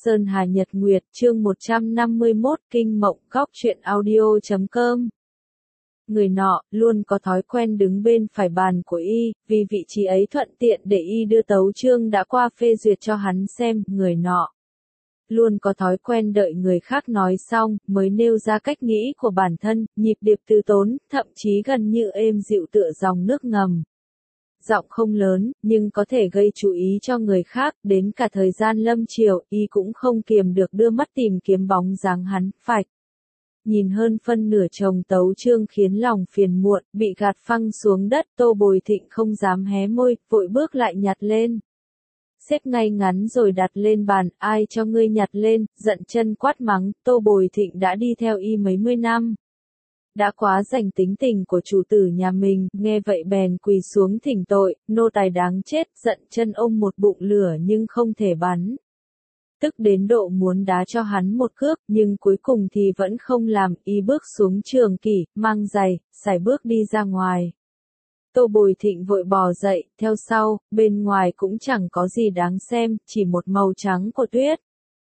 Sơn Hà Nhật Nguyệt, chương 151, Kinh Mộng, Góc truyện audio.com. Người nọ, luôn có thói quen đứng bên phải bàn của y, vì vị trí ấy thuận tiện để y đưa tấu chương đã qua phê duyệt cho hắn xem, người nọ. Luôn có thói quen đợi người khác nói xong, mới nêu ra cách nghĩ của bản thân, nhịp điệp từ tốn, thậm chí gần như êm dịu tựa dòng nước ngầm. Giọng không lớn, nhưng có thể gây chú ý cho người khác, đến cả thời gian lâm chiều, y cũng không kiềm được đưa mắt tìm kiếm bóng dáng hắn, phạch. Nhìn hơn phân nửa chồng tấu chương khiến lòng phiền muộn, bị gạt phăng xuống đất, Tô Bồi Thịnh không dám hé môi, vội bước lại nhặt lên. Xếp ngay ngắn rồi đặt lên bàn, ai cho ngươi nhặt lên, giận chân quát mắng, Tô Bồi Thịnh đã đi theo y mấy mươi năm. Đã quá rành tính tình của chủ tử nhà mình, nghe vậy bèn quỳ xuống thỉnh tội, nô tài đáng chết, giận chân ôm một bụng lửa nhưng không thể bắn. Tức đến độ muốn đá cho hắn một cước, nhưng cuối cùng thì vẫn không làm, y bước xuống trường kỷ, mang giày, sải bước đi ra ngoài. Tô Bồi Thịnh vội bò dậy, theo sau, bên ngoài cũng chẳng có gì đáng xem, chỉ một màu trắng của tuyết.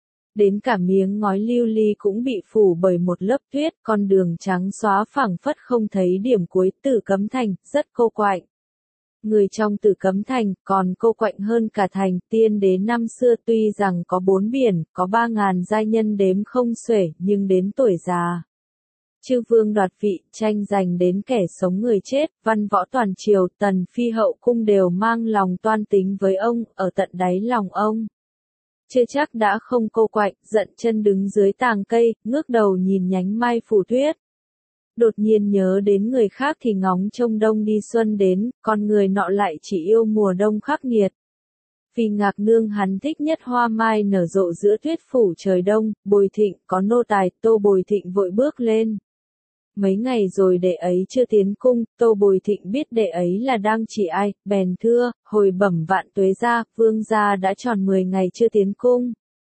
Đến cả miếng ngói lưu ly cũng bị phủ bởi một lớp tuyết, con đường trắng xóa phẳng phất không thấy điểm cuối. Tử Cấm Thành, rất cô quạnh. Người trong Tử Cấm Thành, còn cô quạnh hơn cả thành, tiên đế năm xưa tuy rằng có 4 biển, có 3.000 giai nhân đếm không xuể, nhưng đến tuổi già. Chư vương đoạt vị, tranh giành đến kẻ sống người chết, văn võ toàn triều, tần phi hậu cung đều mang lòng toan tính với ông, ở tận đáy lòng ông. Chưa chắc đã không cô quạnh, giận chân đứng dưới tàng cây, ngước đầu nhìn nhánh mai phủ tuyết. Đột nhiên nhớ đến người khác thì ngóng trông đông đi xuân đến, con người nọ lại chỉ yêu mùa đông khắc nghiệt. Vì Ngạc Nương hắn thích nhất hoa mai nở rộ giữa tuyết phủ trời đông, Bồi Thịnh có nô tài, Tô Bồi Thịnh vội bước lên. Mấy ngày rồi đệ ấy chưa tiến cung, Tô Bồi Thịnh biết đệ ấy là đang chỉ ai, bèn thưa, hồi bẩm vạn tuế gia, vương gia đã tròn 10 ngày chưa tiến cung.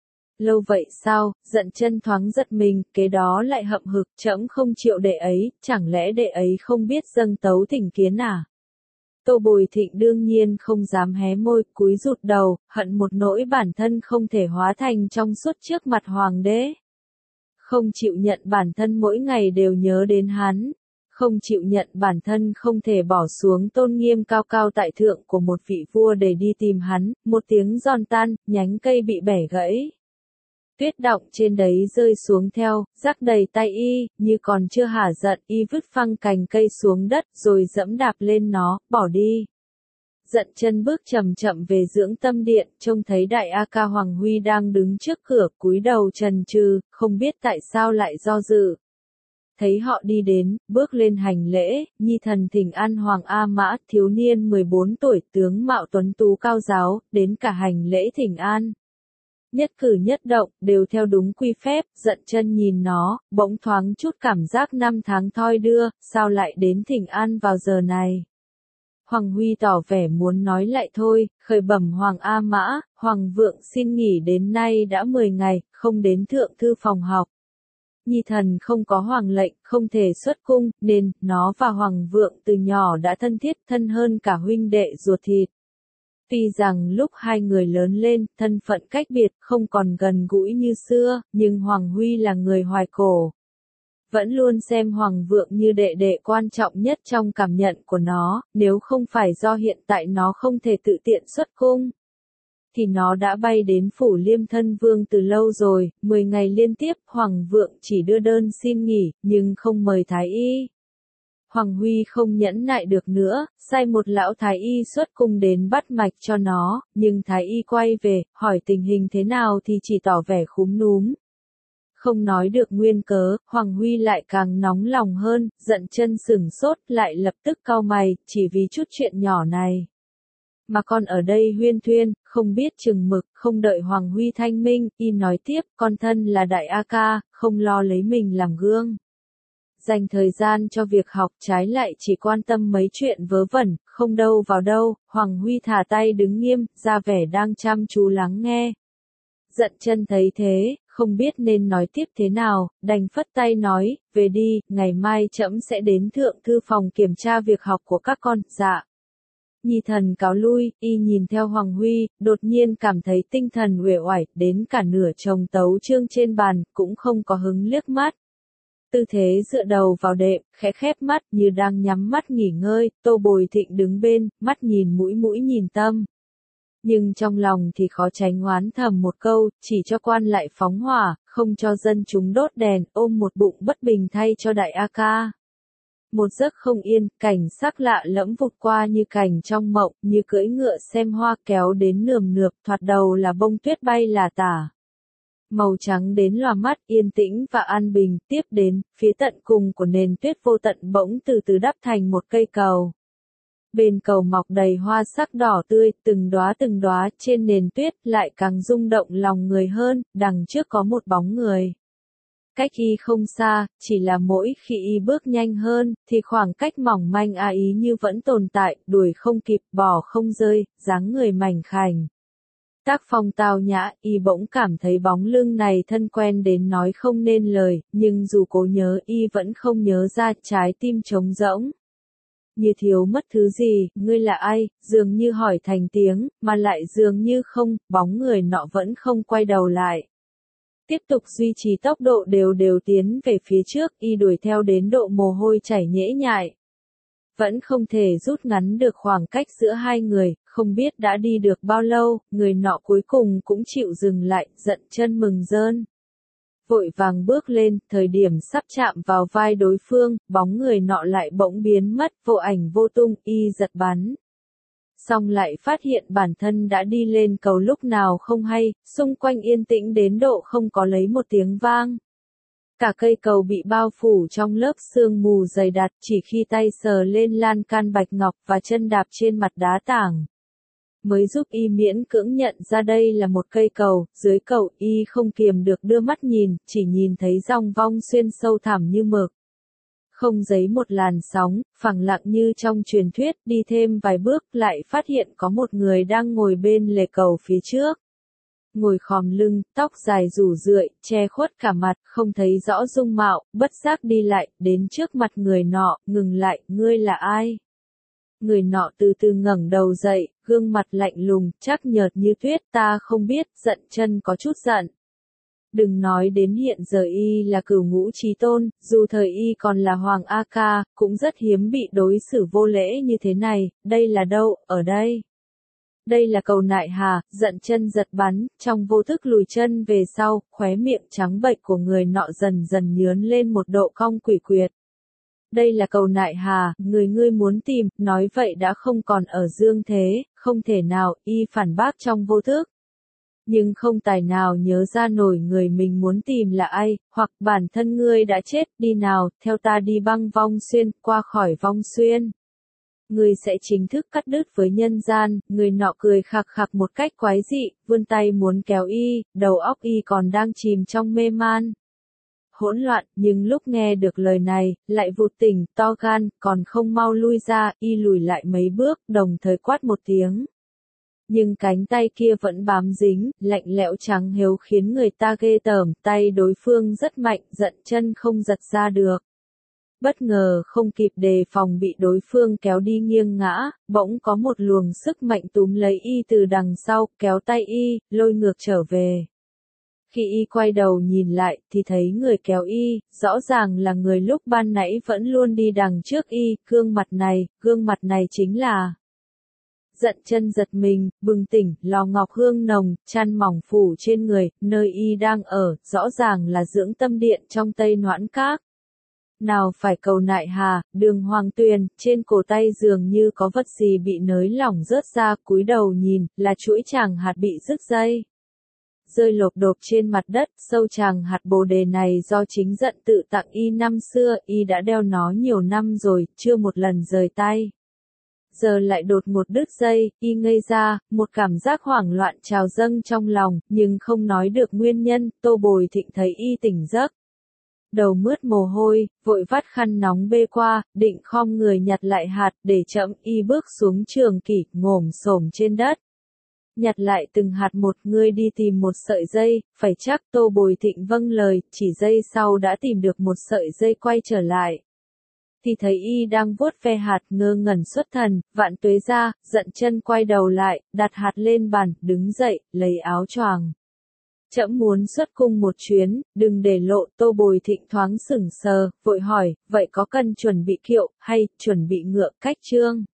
Lâu vậy sao, giận chân thoáng giật mình, kế đó lại hậm hực, trẫm không chịu đệ ấy, chẳng lẽ đệ ấy không biết dâng tấu thỉnh kiến à? Tô Bồi Thịnh đương nhiên không dám hé môi, cúi rụt đầu, hận một nỗi bản thân không thể hóa thành trong suốt trước mặt hoàng đế. Không chịu nhận bản thân mỗi ngày đều nhớ đến hắn, không chịu nhận bản thân không thể bỏ xuống tôn nghiêm cao cao tại thượng của một vị vua để đi tìm hắn, một tiếng giòn tan, nhánh cây bị bẻ gãy. Tuyết đọng trên đấy rơi xuống theo, rắc đầy tay y, như còn chưa hả giận, y vứt phăng cành cây xuống đất rồi dẫm đạp lên nó, bỏ đi. Giận chân bước chậm chậm về dưỡng tâm điện, trông thấy đại A Ca Hoàng Huy đang đứng trước cửa, cúi đầu trần trừ, không biết tại sao lại do dự. Thấy họ đi đến, bước lên hành lễ, nhi thần thỉnh an Hoàng A Mã, thiếu niên 14 tuổi, tướng mạo tuấn tú cao giáo, đến cả hành lễ thỉnh an. Nhất cử nhất động, đều theo đúng quy phép, giận chân nhìn nó, bỗng thoáng chút cảm giác năm tháng thoi đưa, sao lại đến thỉnh an vào giờ này. Hoàng Huy tỏ vẻ muốn nói lại thôi, khởi bẩm Hoàng A Mã, Hoàng vượng xin nghỉ đến nay đã 10 ngày, không đến thượng thư phòng học. Nhi thần không có hoàng lệnh, không thể xuất cung, nên, nó và Hoàng vượng từ nhỏ đã thân thiết, thân hơn cả huynh đệ ruột thịt. Tuy rằng lúc hai người lớn lên, thân phận cách biệt, không còn gần gũi như xưa, nhưng Hoàng Huy là người hoài cổ. Vẫn luôn xem Hoàng vượng như đệ đệ quan trọng nhất trong cảm nhận của nó, nếu không phải do hiện tại nó không thể tự tiện xuất cung, thì nó đã bay đến phủ Liêm Thân Vương từ lâu rồi. 10 ngày liên tiếp, Hoàng vượng chỉ đưa đơn xin nghỉ, nhưng không mời thái y. Hoàng Huy không nhẫn nại được nữa, sai một lão thái y xuất cung đến bắt mạch cho nó, nhưng thái y quay về, hỏi tình hình thế nào thì chỉ tỏ vẻ khúm núm. Không nói được nguyên cớ, Hoàng Huy lại càng nóng lòng hơn, giận chân sửng sốt, lại lập tức cau mày, chỉ vì chút chuyện nhỏ này. Mà con ở đây huyên thuyên, không biết chừng mực, không đợi Hoàng Huy thanh minh, y nói tiếp, con thân là đại A Ca, không lo lấy mình làm gương. Dành thời gian cho việc học, trái lại chỉ quan tâm mấy chuyện vớ vẩn, không đâu vào đâu. Hoàng Huy thả tay đứng nghiêm, ra vẻ đang chăm chú lắng nghe. Giận chân thấy thế, không biết nên nói tiếp thế nào, đành phất tay nói, về đi, ngày mai trẫm sẽ đến thượng thư phòng kiểm tra việc học của các con, dạ. Nhi thần cáo lui, y nhìn theo Hoàng Huy, đột nhiên cảm thấy tinh thần uể oải, đến cả nửa chồng tấu chương trên bàn, cũng không có hứng liếc mắt. Tư thế dựa đầu vào đệm, khẽ khép mắt như đang nhắm mắt nghỉ ngơi, Tô Bồi Thịnh đứng bên, mắt nhìn mũi mũi nhìn tâm. Nhưng trong lòng thì khó tránh oán thầm một câu, chỉ cho quan lại phóng hỏa, không cho dân chúng đốt đèn, ôm một bụng bất bình thay cho đại A Ca. Một giấc không yên, cảnh sắc lạ lẫm vụt qua như cảnh trong mộng, như cưỡi ngựa xem hoa kéo đến nườm nượp, thoạt đầu là bông tuyết bay là tả. Màu trắng đến lòa mắt, yên tĩnh và an bình, tiếp đến, phía tận cùng của nền tuyết vô tận bỗng từ từ đắp thành một cây cầu. Bên cầu mọc đầy hoa sắc đỏ tươi, từng đóa trên nền tuyết lại càng rung động lòng người hơn, đằng trước có một bóng người. Cách y không xa, chỉ là mỗi khi y bước nhanh hơn, thì khoảng cách mỏng manh ý như vẫn tồn tại, đuổi không kịp, bỏ không rơi, dáng người mảnh khảnh. Tác phong tao nhã, y bỗng cảm thấy bóng lưng này thân quen đến nói không nên lời, nhưng dù cố nhớ y vẫn không nhớ ra, trái tim trống rỗng. Như thiếu mất thứ gì, ngươi là ai, dường như hỏi thành tiếng, mà lại dường như không, bóng người nọ vẫn không quay đầu lại. Tiếp tục duy trì tốc độ đều đều tiến về phía trước, y đuổi theo đến độ mồ hôi chảy nhễ nhại. Vẫn không thể rút ngắn được khoảng cách giữa hai người, không biết đã đi được bao lâu, người nọ cuối cùng cũng chịu dừng lại, giận chân mừng rơn. Vội vàng bước lên, thời điểm sắp chạm vào vai đối phương, bóng người nọ lại bỗng biến mất, vô ảnh vô tung, y giật bắn. Xong lại phát hiện bản thân đã đi lên cầu lúc nào không hay, xung quanh yên tĩnh đến độ không có lấy một tiếng vang. Cả cây cầu bị bao phủ trong lớp sương mù dày đặc, chỉ khi tay sờ lên lan can bạch ngọc và chân đạp trên mặt đá tảng mới giúp y miễn cưỡng nhận ra đây là một cây cầu, dưới cầu y không kiềm được đưa mắt nhìn, chỉ nhìn thấy dòng vong xuyên sâu thẳm như mực. Không giấy một làn sóng, phẳng lặng như trong truyền thuyết, đi thêm vài bước lại phát hiện có một người đang ngồi bên lề cầu phía trước. Ngồi khom lưng, tóc dài rủ rượi, che khuất cả mặt, không thấy rõ dung mạo, bất giác đi lại, đến trước mặt người nọ, ngừng lại, ngươi là ai? Người nọ từ từ ngẩng đầu dậy, gương mặt lạnh lùng, chắc nhợt như tuyết, ta không biết, giận chân có chút giận. Đừng nói đến hiện giờ y là cửu ngũ chí tôn, dù thời y còn là Hoàng A Ca, cũng rất hiếm bị đối xử vô lễ như thế này, đây là đâu, ở đây. Đây là cầu Nại Hà, giận chân giật bắn, trong vô thức lùi chân về sau, khóe miệng trắng bệch của người nọ dần dần nhướn lên một độ cong quỷ quyệt. Đây là cầu Nại Hà, người ngươi muốn tìm, nói vậy đã không còn ở dương thế, không thể nào, y phản bác trong vô thức. Nhưng không tài nào nhớ ra nổi người mình muốn tìm là ai, hoặc bản thân ngươi đã chết, đi nào, theo ta đi băng vong xuyên, qua khỏi vong xuyên. Ngươi sẽ chính thức cắt đứt với nhân gian, người nọ cười khạc khạc một cách quái dị, vươn tay muốn kéo y, đầu óc y còn đang chìm trong mê man. Hỗn loạn, nhưng lúc nghe được lời này, lại vụt tỉnh, to gan, còn không mau lui ra, y lùi lại mấy bước, đồng thời quát một tiếng. Nhưng cánh tay kia vẫn bám dính, lạnh lẽo trắng hiếu khiến người ta ghê tởm, tay đối phương rất mạnh, giận chân không giật ra được. Bất ngờ không kịp đề phòng bị đối phương kéo đi nghiêng ngã, bỗng có một luồng sức mạnh túm lấy y từ đằng sau, kéo tay y, lôi ngược trở về. Khi y quay đầu nhìn lại, thì thấy người kéo y, rõ ràng là người lúc ban nãy vẫn luôn đi đằng trước y, gương mặt này chính là... Giận chân giật mình, bừng tỉnh, lò ngọc hương nồng, chăn mỏng phủ trên người, nơi y đang ở, rõ ràng là dưỡng tâm điện trong Tây Noãn Các. Nào phải cầu Nại Hà, đường Hoàng Tuyền, trên cổ tay dường như có vật gì bị nới lỏng rớt ra, cúi đầu nhìn, là chuỗi tràng hạt bị rứt dây. Rơi lộp độp trên mặt đất, sâu tràng hạt bồ đề này do chính giận tự tặng y năm xưa, y đã đeo nó nhiều năm rồi, chưa một lần rời tay. Giờ lại đột một đứt dây, y ngây ra, một cảm giác hoảng loạn trào dâng trong lòng, nhưng không nói được nguyên nhân, Tô Bồi Thịnh thấy y tỉnh giấc. Đầu mướt mồ hôi, vội vắt khăn nóng bê qua, định khom người nhặt lại hạt, để chậm y bước xuống trường kỷ, ngổm xổm trên đất. Nhặt lại từng hạt một, ngươi đi tìm một sợi dây, phải chắc. Tô Bồi Thịnh vâng lời, chỉ giây sau đã tìm được một sợi dây quay trở lại. thì thấy y đang vuốt ve hạt, ngơ ngẩn xuất thần, Vạn Tuế ra, giận chân quay đầu lại, đặt hạt lên bàn, đứng dậy, lấy áo choàng. Trẫm muốn xuất cung một chuyến, đừng để lộ. Tô Bồi Thịnh thoáng sững sờ, vội hỏi, vậy có cần chuẩn bị kiệu, hay chuẩn bị ngựa, cách trương?